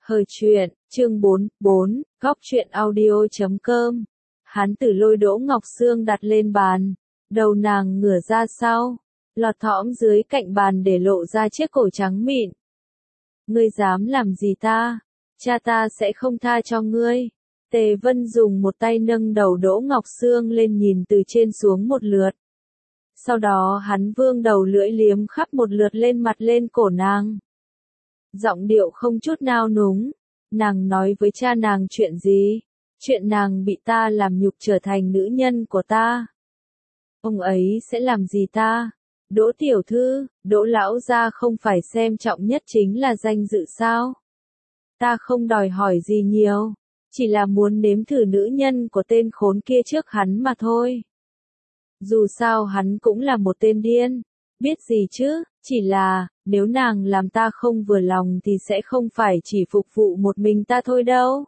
Thời truyện, chương 44, góc truyện audio.com. Hán tử lôi Đỗ Ngọc Sương đặt lên bàn, đầu nàng ngửa ra sau, lọt thõm dưới cạnh bàn để lộ ra chiếc cổ trắng mịn. Ngươi dám làm gì ta? Cha ta sẽ không tha cho ngươi. Tề Vân dùng một tay nâng đầu Đỗ Ngọc Sương lên nhìn từ trên xuống một lượt. Sau đó hắn vương đầu lưỡi liếm khắp một lượt lên mặt lên cổ nàng. Giọng điệu không chút nao núng. Nàng nói với cha nàng chuyện gì? Chuyện nàng bị ta làm nhục trở thành nữ nhân của ta. Ông ấy sẽ làm gì ta? Đỗ tiểu thư, Đỗ lão gia không phải xem trọng nhất chính là danh dự sao? Ta không đòi hỏi gì nhiều, chỉ là muốn nếm thử nữ nhân của tên khốn kia trước hắn mà thôi. Dù sao hắn cũng là một tên điên, biết gì chứ, chỉ là, nếu nàng làm ta không vừa lòng thì sẽ không phải chỉ phục vụ một mình ta thôi đâu.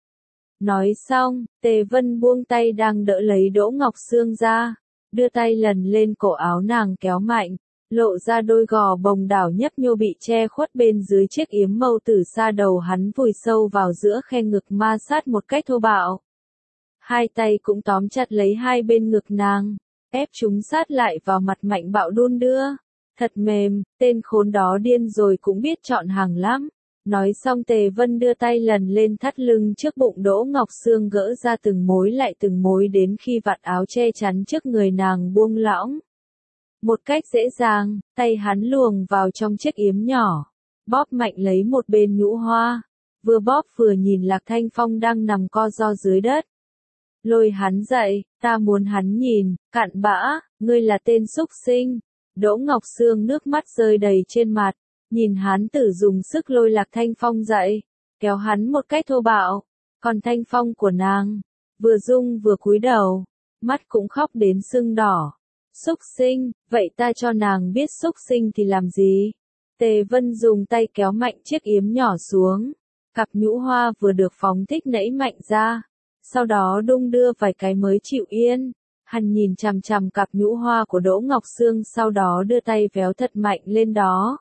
Nói xong, Tề Vân buông tay đang đỡ lấy Đỗ Ngọc Sương ra, đưa tay lần lên cổ áo nàng kéo mạnh, lộ ra đôi gò bồng đảo nhấp nhô bị che khuất bên dưới chiếc yếm màu từ xa đầu hắn vùi sâu vào giữa khe ngực ma sát một cách thô bạo. Hai tay cũng tóm chặt lấy hai bên ngực nàng, ép chúng sát lại vào mặt mạnh bạo đun đưa. Thật mềm, tên khốn đó điên rồi cũng biết chọn hàng lắm. Nói xong Tề Vân đưa tay lần lên thắt lưng trước bụng Đỗ Ngọc Sương gỡ ra từng mối lại từng mối đến khi vạt áo che chắn trước người nàng buông lỏng. Một cách dễ dàng, tay hắn luồn vào trong chiếc yếm nhỏ, bóp mạnh lấy một bên nhũ hoa, vừa bóp vừa nhìn Lạc Thanh Phong đang nằm co ro dưới đất. Lôi hắn dậy, ta muốn hắn nhìn, cặn bã, ngươi là tên súc sinh. Đỗ Ngọc Sương nước mắt rơi đầy trên mặt, nhìn hán tử dùng sức lôi Lạc Thanh Phong dậy, kéo hắn một cách thô bạo, còn Thanh Phong của nàng, vừa rung vừa cúi đầu, mắt cũng khóc đến sưng đỏ. Súc sinh, vậy ta cho nàng biết súc sinh thì làm gì? Tề Vân dùng tay kéo mạnh chiếc yếm nhỏ xuống, cặp nhũ hoa vừa được phóng thích nảy mạnh ra, sau đó đung đưa vài cái mới chịu yên. Hắn nhìn chằm chằm cặp nhũ hoa của Đỗ Ngọc Sương sau đó đưa tay véo thật mạnh lên đó.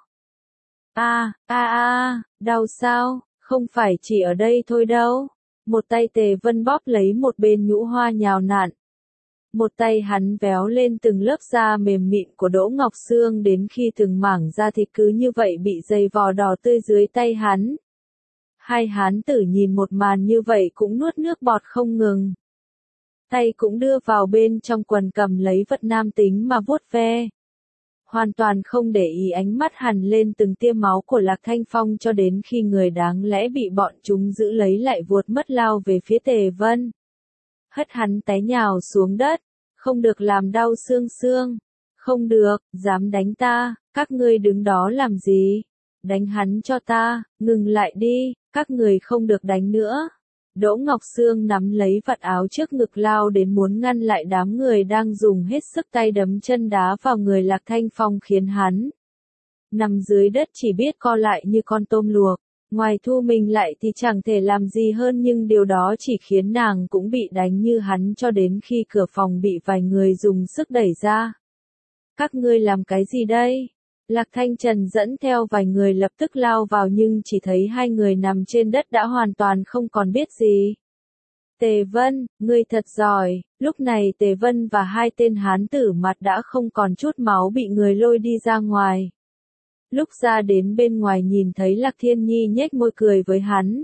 Đau sao, không phải chỉ ở đây thôi đâu. Một tay Tề Vân bóp lấy một bên nhũ hoa nhào nặn. Một tay hắn véo lên từng lớp da mềm mịn của Đỗ Ngọc Sương đến khi từng mảng da thịt cứ như vậy bị dày vò đỏ tươi dưới tay hắn. Hai hán tử nhìn một màn như vậy cũng nuốt nước bọt không ngừng. Tay cũng đưa vào bên trong quần cầm lấy vật nam tính mà vuốt ve. Hoàn toàn không để ý ánh mắt hằn lên từng tia máu của Lạc Thanh Phong cho đến khi người đáng lẽ bị bọn chúng giữ lấy lại vuột mất lao về phía Tề Vân. Hất hắn té nhào xuống đất, không được làm đau xương xương. Không được, dám đánh ta, các ngươi đứng đó làm gì? Đánh hắn cho ta, ngừng lại đi, các người không được đánh nữa. Đỗ Ngọc Sương nắm lấy vạt áo trước ngực lao đến muốn ngăn lại đám người đang dùng hết sức tay đấm chân đá vào người Lạc Thanh Phong khiến hắn nằm dưới đất chỉ biết co lại như con tôm luộc. Ngoài thu mình lại thì chẳng thể làm gì hơn nhưng điều đó chỉ khiến nàng cũng bị đánh như hắn cho đến khi cửa phòng bị vài người dùng sức đẩy ra. Các ngươi làm cái gì đây? Lạc Thanh Trần dẫn theo vài người lập tức lao vào nhưng chỉ thấy hai người nằm trên đất đã hoàn toàn không còn biết gì. Tề Vân, ngươi thật giỏi. Lúc này Tề Vân và hai tên hán tử mặt đã không còn chút máu bị người lôi đi ra ngoài. Lúc ra đến bên ngoài nhìn thấy Lạc Thiên Nhi nhếch môi cười với hắn.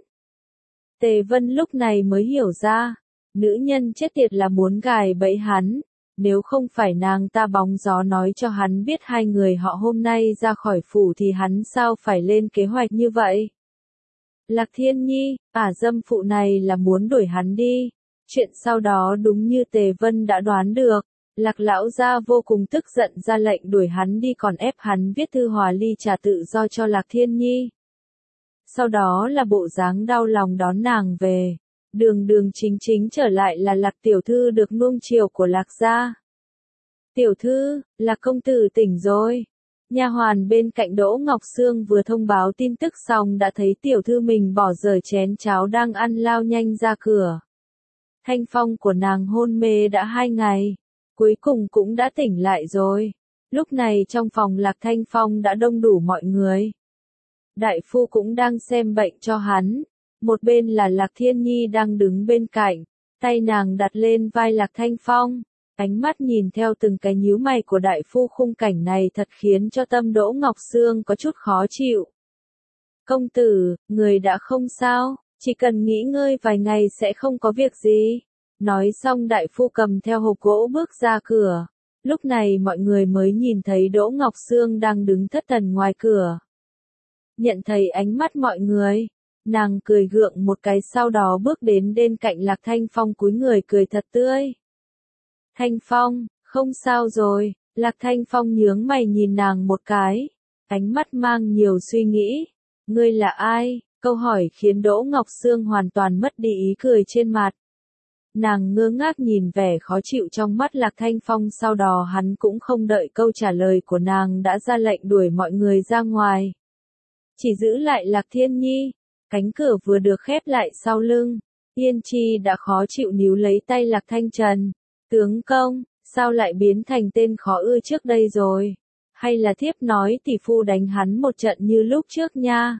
Tề Vân lúc này mới hiểu ra, nữ nhân chết tiệt là muốn gài bẫy hắn. Nếu không phải nàng ta bóng gió nói cho hắn biết hai người họ hôm nay ra khỏi phủ thì hắn sao phải lên kế hoạch như vậy? Lạc Thiên Nhi, dâm phụ này là muốn đuổi hắn đi. Chuyện sau đó đúng như Tề Vân đã đoán được. Lạc lão gia vô cùng tức giận ra lệnh đuổi hắn đi còn ép hắn viết thư hòa ly trả tự do cho Lạc Thiên Nhi. Sau đó là bộ dáng đau lòng đón nàng về. Đường đường chính chính trở lại là Lạc tiểu thư được nuông chiều của Lạc gia. Tiểu thư, Lạc công tử tỉnh rồi. Nha hoàn bên cạnh Đỗ Ngọc Sương vừa thông báo tin tức xong đã thấy tiểu thư mình bỏ dở chén cháo đang ăn lao nhanh ra cửa. Thanh Phong của nàng hôn mê đã 2 ngày, cuối cùng cũng đã tỉnh lại rồi. Lúc này trong phòng Lạc Thanh Phong đã đông đủ mọi người. Đại phu cũng đang xem bệnh cho hắn, Một bên là Lạc Thiên Nhi đang đứng bên cạnh, tay nàng đặt lên vai Lạc Thanh Phong, ánh mắt nhìn theo từng cái nhíu mày của đại phu. Khung cảnh này thật khiến cho tâm Đỗ Ngọc Sương có chút khó chịu. Công tử, người đã không sao, chỉ cần nghỉ ngơi vài ngày sẽ không có việc gì. Nói xong đại phu cầm theo hộp gỗ bước ra cửa. Lúc này mọi người mới nhìn thấy Đỗ Ngọc Sương đang đứng thất thần ngoài cửa. Nhận thấy ánh mắt mọi người, nàng cười gượng một cái, sau đó bước đến bên cạnh Lạc Thanh Phong, cúi người cười thật tươi. Thanh Phong, không sao rồi. Lạc Thanh Phong nhướng mày nhìn nàng một cái, ánh mắt mang nhiều suy nghĩ. Ngươi là ai? Câu hỏi khiến Đỗ Ngọc Sương hoàn toàn mất đi ý cười trên mặt. Nàng ngơ ngác nhìn vẻ khó chịu trong mắt Lạc Thanh Phong, sau đó hắn cũng không đợi câu trả lời của nàng đã ra lệnh đuổi mọi người ra ngoài. Chỉ giữ lại Lạc Thiên Nhi. Cánh cửa vừa được khép lại sau lưng, Yên Chi đã khó chịu níu lấy tay Lạc Thanh Trần. Tướng công, sao lại biến thành tên khó ưa trước đây rồi? Hay là thiếp nói tỷ phu đánh hắn một trận như lúc trước nha?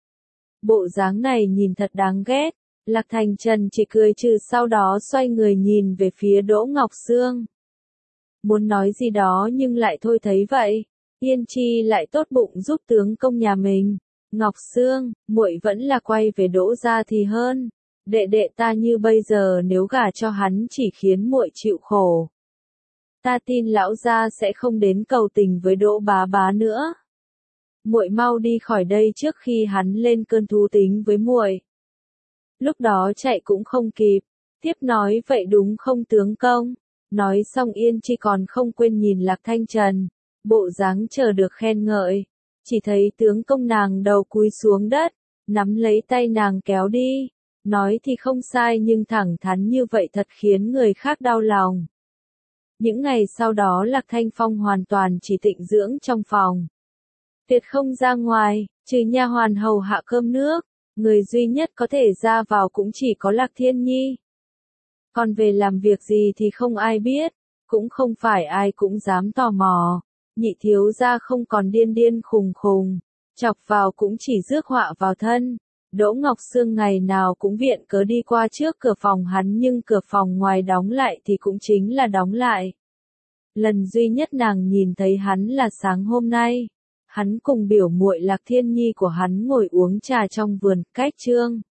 Bộ dáng này nhìn thật đáng ghét. Lạc Thanh Trần chỉ cười trừ, sau đó xoay người nhìn về phía Đỗ Ngọc Sương. Muốn nói gì đó nhưng lại thôi thấy vậy. Yên Chi lại tốt bụng giúp tướng công nhà mình. Ngọc Sương, muội vẫn là quay về Đỗ gia thì hơn. Đệ đệ ta như bây giờ nếu gả cho hắn chỉ khiến muội chịu khổ. Ta tin lão gia sẽ không đến cầu tình với Đỗ bá bá nữa. Muội mau đi khỏi đây trước khi hắn lên cơn thú tính với muội. Lúc đó chạy cũng không kịp. Tiếp nói vậy đúng không tướng công? Nói xong Yên Chi còn không quên nhìn Lạc Thanh Trần, bộ dáng chờ được khen ngợi. Chỉ thấy tướng công nàng đầu cúi xuống đất, nắm lấy tay nàng kéo đi. Nói thì không sai nhưng thẳng thắn như vậy thật khiến người khác đau lòng. Những ngày sau đó Lạc Thanh Phong hoàn toàn chỉ tịnh dưỡng trong phòng. Tuyệt không ra ngoài, trừ nha hoàn hầu hạ cơm nước. Người duy nhất có thể ra vào cũng chỉ có Lạc Thiên Nhi. Còn về làm việc gì thì không ai biết, cũng không phải ai cũng dám tò mò. Nhị thiếu gia không còn điên điên khùng khùng, chọc vào cũng chỉ rước họa vào thân. Đỗ Ngọc Sương ngày nào cũng viện cớ đi qua trước cửa phòng hắn, nhưng cửa phòng ngoài đóng lại thì cũng chính là đóng lại. Lần duy nhất nàng nhìn thấy hắn là sáng hôm nay. Hắn cùng biểu muội Lạc Thiên Nhi của hắn ngồi uống trà trong vườn, cách Trương